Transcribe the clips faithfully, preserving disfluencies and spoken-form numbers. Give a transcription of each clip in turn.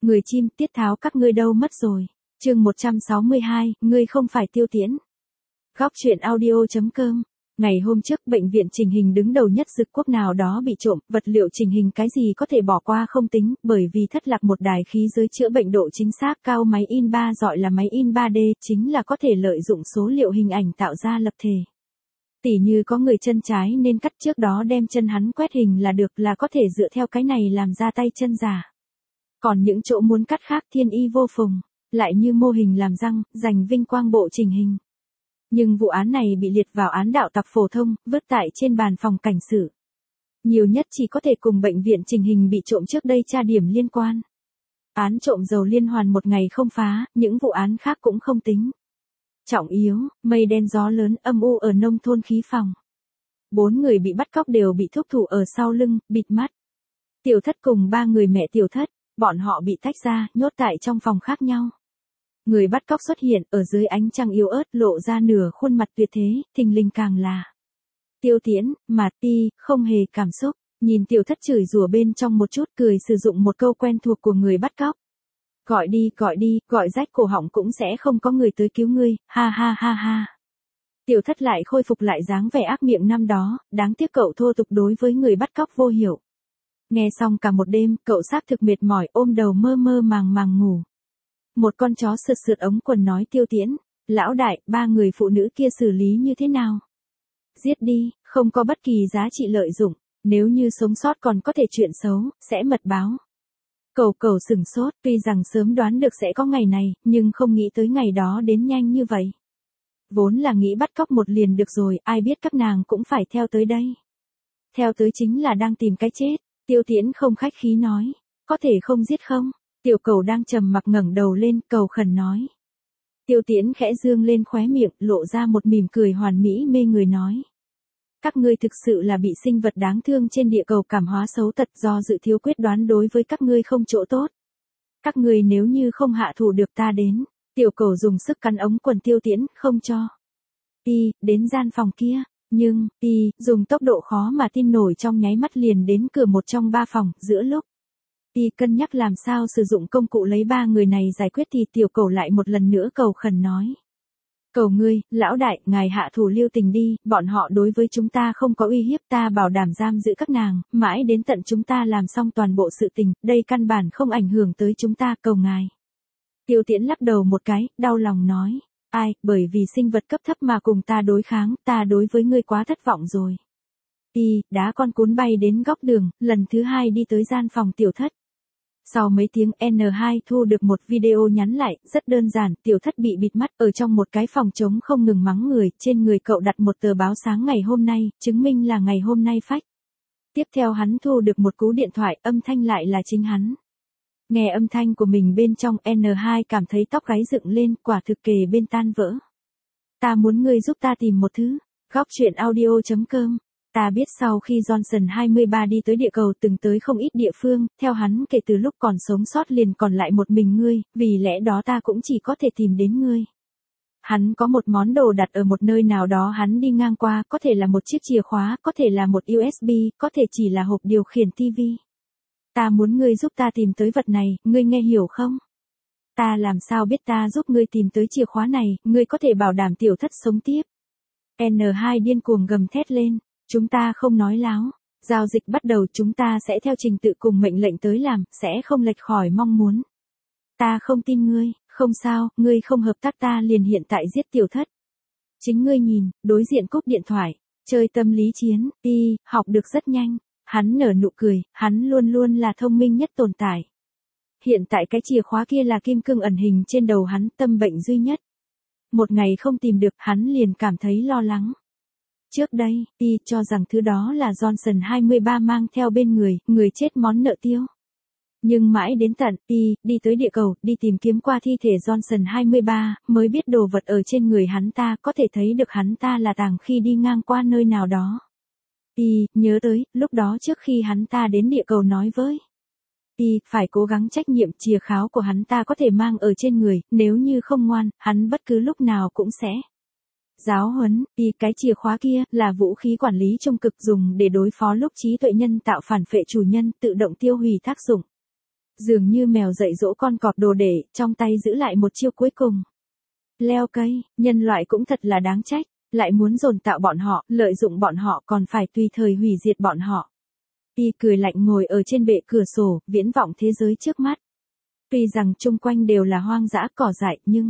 Người chim, tiết tháo các ngươi đâu mất rồi. Chương một trăm sáu mươi hai, ngươi không phải Tiêu Tiễn. Góc truyện audio.com. Ngày hôm trước, bệnh viện chỉnh hình đứng đầu nhất Dực Quốc nào đó bị trộm, vật liệu chỉnh hình cái gì có thể bỏ qua không tính, bởi vì thất lạc một đài khí giới chữa bệnh độ chính xác cao máy in ba gọi là máy in ba D, chính là có thể lợi dụng số liệu hình ảnh tạo ra lập thể. Tỉ như có người chân trái nên cắt trước đó đem chân hắn quét hình là được, là có thể dựa theo cái này làm ra tay chân giả. Còn những chỗ muốn cắt khác thiên y vô phùng, lại như mô hình làm răng, giành vinh quang bộ chỉnh hình. Nhưng vụ án này bị liệt vào án đạo tặc phổ thông, vứt tại trên bàn phòng cảnh xử. Nhiều nhất chỉ có thể cùng bệnh viện chỉnh hình bị trộm trước đây tra điểm liên quan. Án trộm dầu liên hoàn một ngày không phá, những vụ án khác cũng không tính. Trọng yếu, mây đen gió lớn âm u ở nông thôn khí phòng. Bốn người bị bắt cóc đều bị thúc thủ ở sau lưng, bịt mắt. Tiểu Thất cùng ba người mẹ Tiểu Thất, bọn họ bị tách ra, nhốt tại trong phòng khác nhau. Người bắt cóc xuất hiện ở dưới ánh trăng yếu ớt lộ ra nửa khuôn mặt tuyệt thế, thình lình càng là Tiêu Tiễn, mà ti, không hề cảm xúc, nhìn Tiểu Thất chửi rủa bên trong một chút cười sử dụng một câu quen thuộc của người bắt cóc. Gọi đi, gọi đi, gọi rách cổ họng cũng sẽ không có người tới cứu ngươi, ha ha ha ha. Tiểu Thất lại khôi phục lại dáng vẻ ác miệng năm đó, đáng tiếc cậu thô tục đối với người bắt cóc vô hiểu. Nghe xong cả một đêm, cậu xác thực mệt mỏi ôm đầu mơ mơ màng màng ngủ. Một con chó sượt sượt ống quần nói Tiêu Tiễn, lão đại, ba người phụ nữ kia xử lý như thế nào? Giết đi, không có bất kỳ giá trị lợi dụng, nếu như sống sót còn có thể chuyện xấu, sẽ mật báo. Cầu cầu sừng sốt, tuy rằng sớm đoán được sẽ có ngày này, nhưng không nghĩ tới ngày đó đến nhanh như vậy. Vốn là nghĩ bắt cóc một liền được rồi, ai biết các nàng cũng phải theo tới đây. Theo tới chính là đang tìm cái chết. Tiêu Tiễn không khách khí nói, có thể không giết không? Tiểu Cầu đang trầm mặc ngẩng đầu lên, cầu khẩn nói. Tiêu Tiễn khẽ dương lên khóe miệng, lộ ra một mỉm cười hoàn mỹ mê người nói. Các ngươi thực sự là bị sinh vật đáng thương trên địa cầu cảm hóa xấu tật, do dự thiếu quyết đoán đối với các ngươi không chỗ tốt. Các ngươi nếu như không hạ thủ được ta đến. Tiểu Cầu dùng sức cắn ống quần Tiêu Tiễn, không cho. Y, đến gian phòng kia. Nhưng, y, dùng tốc độ khó mà tin nổi trong nháy mắt liền đến cửa một trong ba phòng, giữa lúc. Y cân nhắc làm sao sử dụng công cụ lấy ba người này giải quyết thì Tiểu Cầu lại một lần nữa cầu khẩn nói. Cầu ngươi, lão đại, ngài hạ thủ lưu tình đi, bọn họ đối với chúng ta không có uy hiếp, ta bảo đảm giam giữ các nàng, mãi đến tận chúng ta làm xong toàn bộ sự tình, đây căn bản không ảnh hưởng tới chúng ta, cầu ngài. Tiêu Tiễn lắc đầu một cái, đau lòng nói. Ai, bởi vì sinh vật cấp thấp mà cùng ta đối kháng, ta đối với ngươi quá thất vọng rồi. Y, đá con cún bay đến góc đường, lần thứ hai đi tới gian phòng Tiểu Thất. Sau mấy tiếng N hai thu được một video nhắn lại, rất đơn giản, Tiểu Thất bị bịt mắt ở trong một cái phòng trống không ngừng mắng người, trên người cậu đặt một tờ báo sáng ngày hôm nay, chứng minh là ngày hôm nay phách. Tiếp theo hắn thu được một cú điện thoại, âm thanh lại là chính hắn. Nghe âm thanh của mình bên trong N hai cảm thấy tóc gáy dựng lên, quả thực kề bên tan vỡ. Ta muốn ngươi giúp ta tìm một thứ. Góc truyện audio.com. Ta biết sau khi Johnson hai mươi ba đi tới địa cầu từng tới không ít địa phương, theo hắn kể từ lúc còn sống sót liền còn lại một mình ngươi, vì lẽ đó ta cũng chỉ có thể tìm đến ngươi. Hắn có một món đồ đặt ở một nơi nào đó hắn đi ngang qua, có thể là một chiếc chìa khóa, có thể là một u ét bê, có thể chỉ là hộp điều khiển tivi. Ta muốn ngươi giúp ta tìm tới vật này, ngươi nghe hiểu không? Ta làm sao biết ta giúp ngươi tìm tới chìa khóa này, ngươi có thể bảo đảm Tiểu Thất sống tiếp. N hai điên cuồng gầm thét lên, chúng ta không nói láo, giao dịch bắt đầu chúng ta sẽ theo trình tự cùng mệnh lệnh tới làm, sẽ không lệch khỏi mong muốn. Ta không tin ngươi, không sao, ngươi không hợp tác ta liền hiện tại giết Tiểu Thất. Chính ngươi nhìn, đối diện cúp điện thoại, chơi tâm lý chiến, y, học được rất nhanh. Hắn nở nụ cười, hắn luôn luôn là thông minh nhất tồn tại. Hiện tại cái chìa khóa kia là kim cương ẩn hình trên đầu hắn, tâm bệnh duy nhất. Một ngày không tìm được, hắn liền cảm thấy lo lắng. Trước đây, y cho rằng thứ đó là Johnson hai mươi ba mang theo bên người, người chết món nợ tiêu. Nhưng mãi đến tận, y, đi tới địa cầu, đi tìm kiếm qua thi thể Johnson hai mươi ba, mới biết đồ vật ở trên người hắn ta, có thể thấy được hắn ta là tàng khi đi ngang qua nơi nào đó. Y, nhớ tới, lúc đó trước khi hắn ta đến địa cầu nói với Y, phải cố gắng trách nhiệm chìa kháo của hắn ta có thể mang ở trên người, nếu như không ngoan, hắn bất cứ lúc nào cũng sẽ giáo huấn. Y, cái chìa khóa kia, là vũ khí quản lý trung cực dùng để đối phó lúc trí tuệ nhân tạo phản phệ chủ nhân, tự động tiêu hủy tác dụng. Dường như mèo dạy dỗ con cọp đồ để, trong tay giữ lại một chiêu cuối cùng. Leo cây, nhân loại cũng thật là đáng trách, lại muốn dồn tạo bọn họ, lợi dụng bọn họ còn phải tùy thời hủy diệt bọn họ. Y cười lạnh ngồi ở trên bệ cửa sổ, viễn vọng thế giới trước mắt. Tuy rằng chung quanh đều là hoang dã cỏ dại nhưng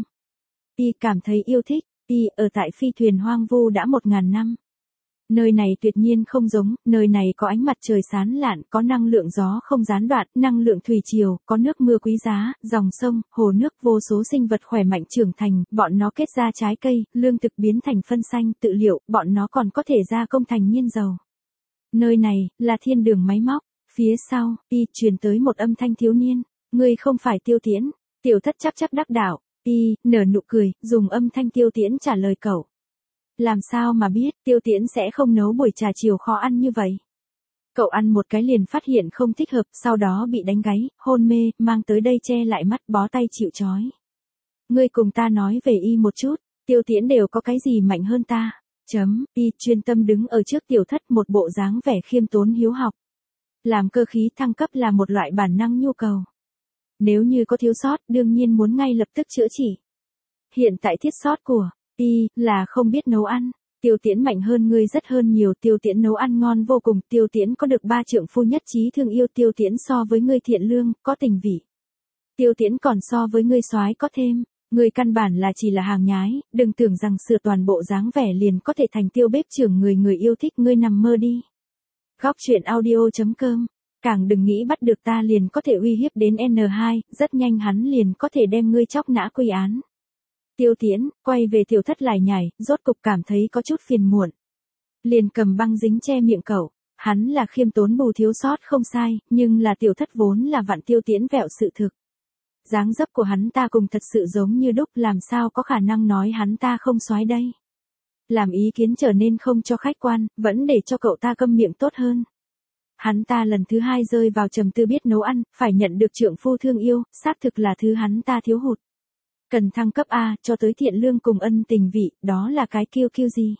Y cảm thấy yêu thích. Y ở tại phi thuyền hoang vu đã một ngàn năm. Nơi này tuyệt nhiên không giống, nơi này có ánh mặt trời sáng lạn, có năng lượng gió không gián đoạn, năng lượng thủy triều, có nước mưa quý giá, dòng sông, hồ nước, vô số sinh vật khỏe mạnh trưởng thành, bọn nó kết ra trái cây, lương thực biến thành phân xanh, tự liệu, bọn nó còn có thể gia công thành nhiên dầu. Nơi này, là thiên đường máy móc. Phía sau, Y truyền tới một âm thanh thiếu niên. Ngươi không phải Tiêu Tiễn. Tiểu Thất chắc chắc đắc đạo. Y, nở nụ cười, dùng âm thanh Tiêu Tiễn trả lời cậu. Làm sao mà biết, Tiêu Tiễn sẽ không nấu buổi trà chiều khó ăn như vậy. Cậu ăn một cái liền phát hiện không thích hợp, sau đó bị đánh gáy, hôn mê, mang tới đây che lại mắt, bó tay chịu trói. Ngươi cùng ta nói về Y một chút, Tiêu Tiễn đều có cái gì mạnh hơn ta. Chấm, Y chuyên tâm đứng ở trước Tiểu Thất, một bộ dáng vẻ khiêm tốn hiếu học. Làm cơ khí thăng cấp là một loại bản năng nhu cầu. Nếu như có thiếu sót, đương nhiên muốn ngay lập tức chữa chỉ. Hiện tại thiết sót của Y là không biết nấu ăn. Tiêu Tiễn mạnh hơn ngươi rất hơn nhiều, Tiêu Tiễn nấu ăn ngon vô cùng, Tiêu Tiễn có được ba trượng phu nhất trí thương yêu, Tiêu Tiễn so với ngươi thiện lương, có tình vị. Tiêu Tiễn còn so với ngươi soái có thêm. Ngươi căn bản là chỉ là hàng nhái, đừng tưởng rằng sửa toàn bộ dáng vẻ liền có thể thành tiêu bếp trưởng người người yêu thích, ngươi nằm mơ đi. Góc truyện audio chấm com. Càng đừng nghĩ bắt được ta liền có thể uy hiếp đến N hai, rất nhanh hắn liền có thể đem ngươi chóc nã quy án. Tiêu Tiễn, quay về Tiểu Thất lải nhải, rốt cục cảm thấy có chút phiền muộn. Liền cầm băng dính che miệng cậu, hắn là khiêm tốn bù thiếu sót không sai, nhưng là Tiểu Thất vốn là vặn Tiêu Tiễn vẹo sự thực. Dáng dấp của hắn ta cùng thật sự giống như đúc, làm sao có khả năng nói hắn ta không soái đây. Làm ý kiến trở nên không cho khách quan, vẫn để cho cậu ta câm miệng tốt hơn. Hắn ta lần thứ hai rơi vào trầm tư, biết nấu ăn, phải nhận được trượng phu thương yêu, xác thực là thứ hắn ta thiếu hụt. Cần thăng cấp A, cho tới thiện lương cùng ân tình vị, đó là cái kiêu kiêu gì.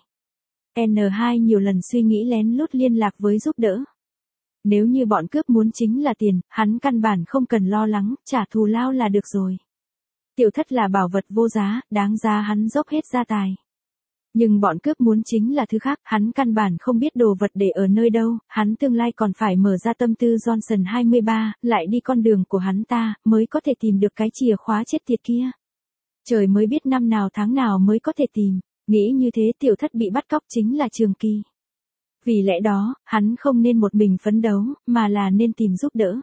N hai nhiều lần suy nghĩ lén lút liên lạc với giúp đỡ. Nếu như bọn cướp muốn chính là tiền, hắn căn bản không cần lo lắng, trả thù lao là được rồi. Tiểu Thất là bảo vật vô giá, đáng giá hắn dốc hết gia tài. Nhưng bọn cướp muốn chính là thứ khác, hắn căn bản không biết đồ vật để ở nơi đâu, hắn tương lai còn phải mở ra tâm tư Johnson hai mươi ba, lại đi con đường của hắn ta, mới có thể tìm được cái chìa khóa chết tiệt kia. Trời mới biết năm nào tháng nào mới có thể tìm, nghĩ như thế Tiểu Thất bị bắt cóc chính là trường kỳ. Vì lẽ đó, hắn không nên một mình phấn đấu, mà là nên tìm giúp đỡ.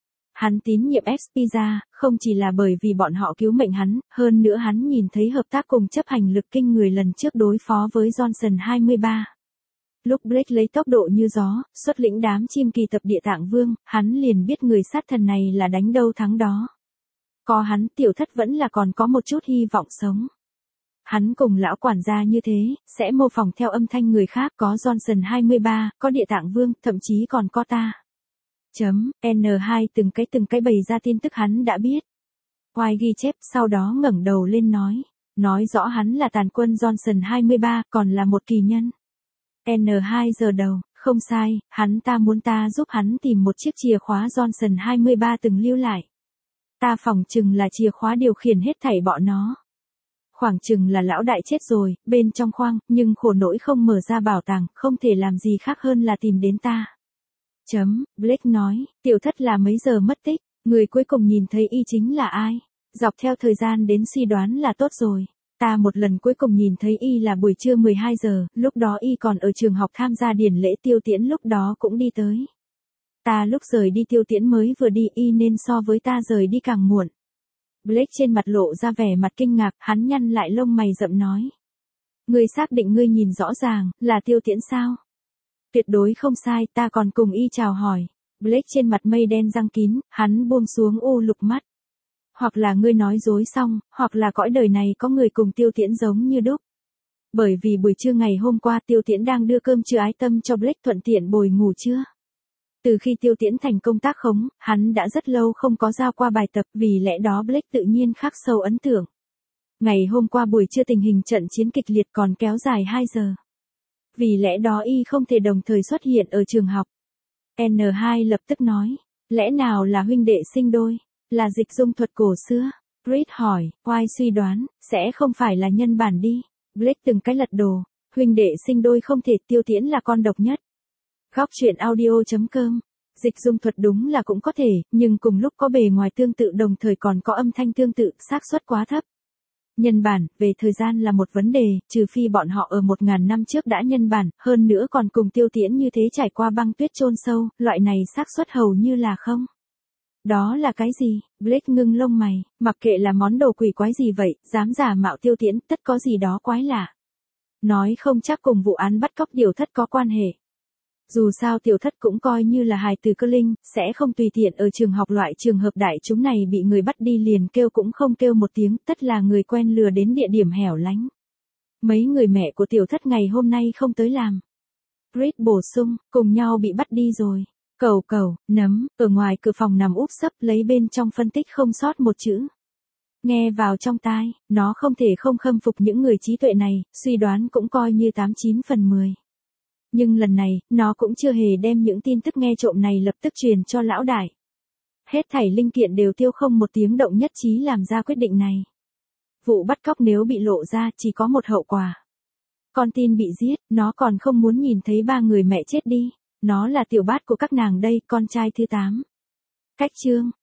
Hắn tín nhiệm Expedia, không chỉ là bởi vì bọn họ cứu mệnh hắn, hơn nữa hắn nhìn thấy hợp tác cùng chấp hành lực kinh người lần trước đối phó với Johnson hai mươi ba. Lúc Blake lấy tốc độ như gió, xuất lĩnh đám chim kỳ tập Địa Tạng Vương, hắn liền biết người sát thần này là đánh đâu thắng đó. Có hắn, Tiểu Thất vẫn là còn có một chút hy vọng sống. Hắn cùng lão quản gia như thế, sẽ mô phỏng theo âm thanh người khác, có Johnson hai mươi ba, có Địa Tạng Vương, thậm chí còn có ta. Chấm, N hai từng cái từng cái bày ra tin tức hắn đã biết. Oai ghi chép, sau đó ngẩng đầu lên nói. Nói rõ hắn là tàn quân Johnson hai mươi ba, còn là một kỳ nhân. N hai giờ đầu, không sai, hắn ta muốn ta giúp hắn tìm một chiếc chìa khóa Johnson hai mươi ba từng lưu lại. Ta phỏng chừng là chìa khóa điều khiển hết thảy bọn nó. Khoảng chừng là lão đại chết rồi, bên trong khoang, nhưng khổ nỗi không mở ra bảo tàng, không thể làm gì khác hơn là tìm đến ta. Chấm, Blake nói, Tiểu Thất là mấy giờ mất tích, người cuối cùng nhìn thấy Y chính là ai? Dọc theo thời gian đến suy đoán là tốt rồi. Ta một lần cuối cùng nhìn thấy Y là buổi trưa mười hai giờ, lúc đó Y còn ở trường học tham gia điển lễ, Tiêu Tiễn lúc đó cũng đi tới. Ta lúc rời đi Tiêu Tiễn mới vừa đi, Y nên so với ta rời đi càng muộn. Blake trên mặt lộ ra vẻ mặt kinh ngạc, hắn nhăn lại lông mày rậm nói. Ngươi xác định ngươi nhìn rõ ràng, là Tiêu Tiễn sao? Tuyệt đối không sai, ta còn cùng Y chào hỏi. Blake trên mặt mây đen răng kín, hắn buông xuống u lục mắt. Hoặc là ngươi nói dối xong, hoặc là cõi đời này có người cùng Tiêu Tiễn giống như đúc. Bởi vì buổi trưa ngày hôm qua Tiêu Tiễn đang đưa cơm trưa ái tâm cho Blake thuận tiện bồi ngủ trưa. Từ khi Tiêu Tiễn thành công tác khống, hắn đã rất lâu không có giao qua bài tập, vì lẽ đó Blake tự nhiên khắc sâu ấn tượng. Ngày hôm qua buổi trưa tình hình trận chiến kịch liệt còn kéo dài hai giờ. Vì lẽ đó Y không thể đồng thời xuất hiện ở trường học. N hai lập tức nói, Lẽ nào là huynh đệ sinh đôi? Là dịch dung thuật cổ xưa? Reed hỏi, oai suy đoán, sẽ không phải là nhân bản đi. Blake từng cái lật đồ, huynh đệ sinh đôi không thể, Tiêu Tiễn là con độc nhất. Góc truyện audio.com. Dịch dung thuật đúng là cũng có thể, nhưng cùng lúc có bề ngoài tương tự đồng thời còn có âm thanh tương tự, xác suất quá thấp. Nhân bản, về thời gian là một vấn đề, trừ phi bọn họ ở một ngàn năm trước đã nhân bản, hơn nữa còn cùng Tiêu Tiễn như thế trải qua băng tuyết chôn sâu, loại này xác suất hầu như là không. Đó là cái gì? Blake ngưng lông mày, mặc kệ là món đồ quỷ quái gì vậy, dám giả mạo Tiêu Tiễn, tất có gì đó quái lạ. Nói không chắc cùng vụ án bắt cóc tiểu thất có quan hệ. Dù sao tiểu thất cũng coi như là hài từ cơ linh, sẽ không tùy tiện ở trường học loại trường hợp đại chúng này bị người bắt đi liền kêu cũng không kêu một tiếng, tất là người quen lừa đến địa điểm hẻo lánh. Mấy người mẹ của tiểu thất ngày hôm nay không tới làm. Reed bổ sung, cùng nhau bị bắt đi rồi. Cầu cầu, nấm, ở ngoài cửa phòng nằm úp sấp lấy bên trong phân tích không sót một chữ. Nghe vào trong tai, nó không thể không khâm phục những người trí tuệ này, suy đoán cũng coi như tám chín phần mười. Nhưng lần này, nó cũng chưa hề đem những tin tức nghe trộm này lập tức truyền cho lão đại. Hết thảy linh kiện đều tiêu không một tiếng động nhất trí làm ra quyết định này. Vụ bắt cóc nếu bị lộ ra chỉ có một hậu quả. Con tin bị giết, nó còn không muốn nhìn thấy ba người mẹ chết đi. Nó là tiểu bát của các nàng đây, con trai thứ tám. Cách chương.